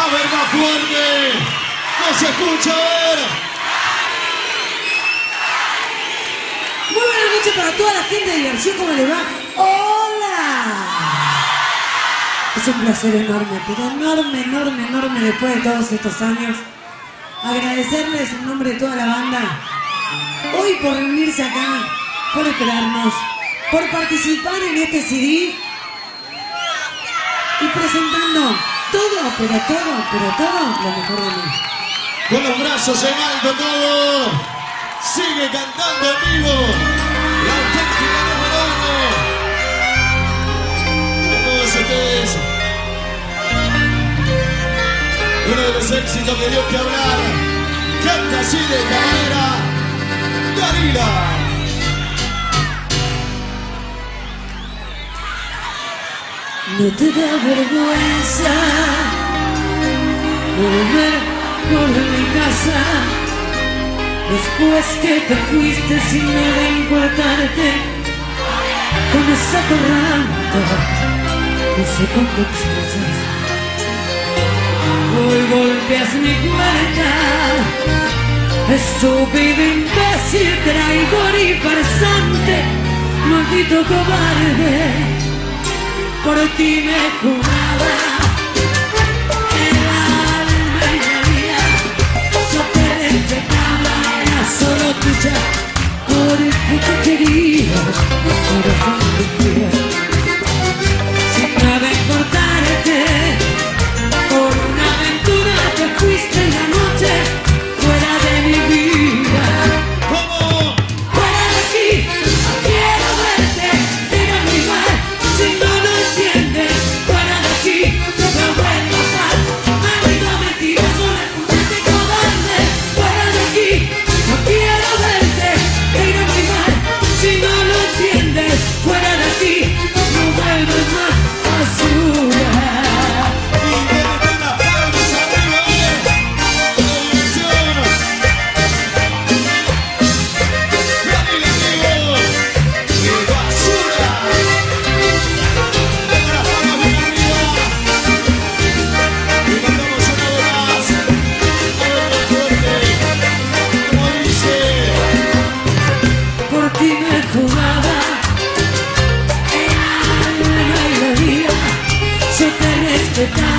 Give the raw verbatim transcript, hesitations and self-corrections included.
ver, más fuerte. No se escucha, a ver. Muy buenas noches para toda la gente de Diversión, ¿cómo le va? ¡Hola! Es un placer enorme, pero enorme, enorme, enorme después de todos estos años. Agradecerles en nombre de toda la banda, hoy por reunirse acá, por esperarnos, por participar en este C D y presentando todo, pero todo, pero todo lo mejor de mí. Con los brazos en alto todo. Sigue cantando en vivo. La auténtica número uno. A todos ustedes. Uno de los éxitos que dio que hablar. Canta así de esta manera. Dalila. No te da vergüenza volver por mi casa después que te fuiste sin nada importarte, con esa torranta, no sé con qué excusas. Hoy golpeas mi puerta, estúpido, imbécil, traidor y farsante, maldito cobarde. Por ti me jugaba el alma y la vida, yo te respetaba, era solo tuya, porque te quería, corazón te quería. Sin nada importarte, por una aventura te fuiste en la noche, fuera de mi vida. ¿Cómo? Fuera de aquí, no quiero verte, mira mi mar, si no lo entiendes, fuera de aquí, no me vuelvo a pasar, maldito mentiroso, repugnante y cobarde, fuera de aquí, no quiero verte, mira mi mar, si no lo entiendes, fuera de aquí, no vuelves más a sudar. Y desde las palmas arriba, eh. Televisión. Dalila en vivo. Y basura. Desde las palmas bien arriba. Y cantamos una vez más. A ver más fuerte. Como dice. Por ti me jugaba el alma y la vida, yo te respetaba.